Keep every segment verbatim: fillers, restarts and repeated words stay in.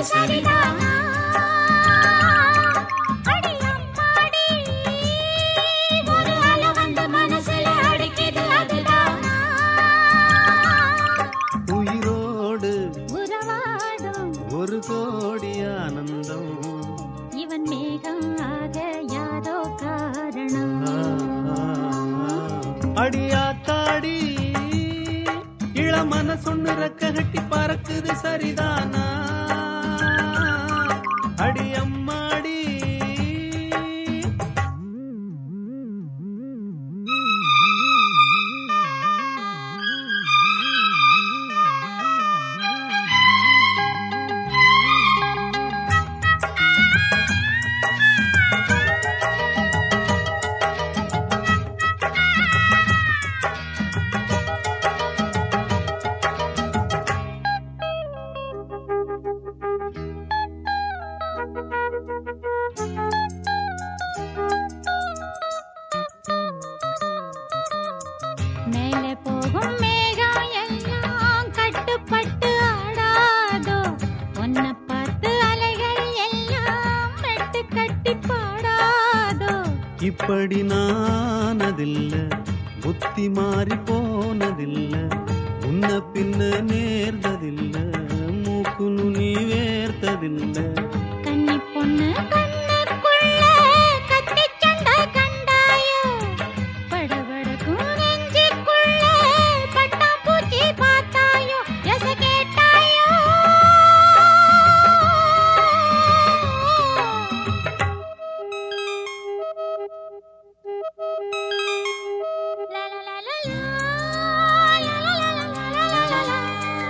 சரிதானா? அடி அம்மாடி, ஒரு அலை வந்து மனசுல அடிக்குது அதுதானா? உயிரோடு உறவாடும் ஒரு கோடி ஆனந்தம், இவன் மேகம் ஆக யாரோ காரணம். அடியாத்தாடி இளமன சொன்னு ரெக்க கட்டி பறக்குது சரிதானா? அடி அம்மாடி மேலே போகும் மேகம் எல்லாம் கட்டுப்பட்டு ஆடாதோ, உன்னை பார்த்து அலைகள் எல்லாம் மெட்டு கட்டி பாடாதோ. இப்படி நானதில்ல, புத்தி மாறி போனதில்ல, உன்ன பின்ன நேர்ந்ததில்ல, மூக்கு நுனி வேர்த்ததில்ல. கன்னி பொண்ணு கண்ணுக்குள்ள கத்தி சண்டை கண்டாயோ, படபடக்கும் நெஞ்சுக்குள்ள பட்டாம்பூச்சி பார்த்தாயோ, எச கேட்டாயோ. லா லா லா லா லா, லா லா லா லா லா லா லா லா.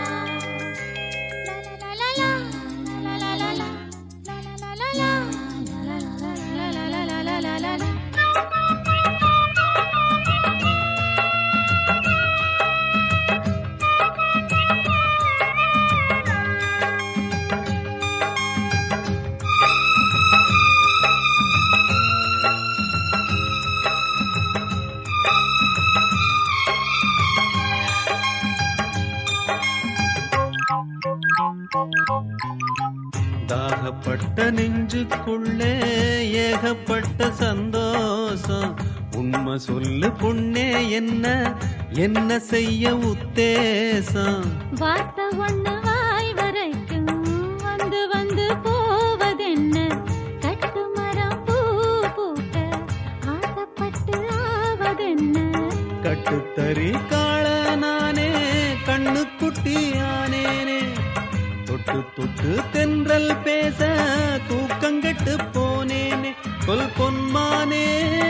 தாகப்பட்ட நெஞ்சுக்குள்ளே ஏகப்பட்ட சந்தோஷம். உண்மை சொல்லு பொண்ணே, என்ன என்ன செய்ய உத்தேசம்? வார்த்தை ஒண்ணு வாய் வரைக்கும் வந்து வந்து போவதென்ன? கட்டு மரம் பூ பூக்க ஆசைப்பட்டு ஆவதென்ன? கட்டுத்தறி காள நானே, கண்ணு குட்டியானேனே, தொட்டு தொட்டு தென்றல் பேச தூக்கங்கெட்டு போனேனே, கொல் பொன்மானே.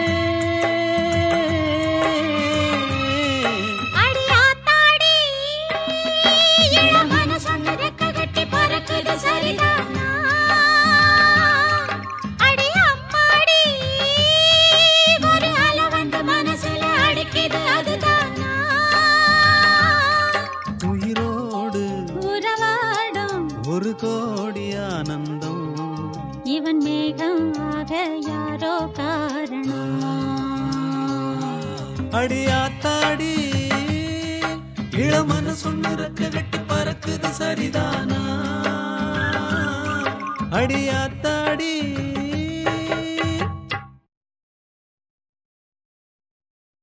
அடி ஆத்தாடி, இளமன சொன்ன ரெக்க கட்டி பறக்குது சரிதானா? அடி அம்மாடி, ஒரு அலை வந்து மனசுல அடிக்குது அதுதானா? உயிரோடு உறவாடும் ஒரு கோடி ஆனந்தம், இவன் மேகம் ஆக யாரோ காரணம். அடியாத்தாடி இளமன சொன்னு ரெக்க கட்டி பறக்குது சரிதானா? அடியாத்தாடி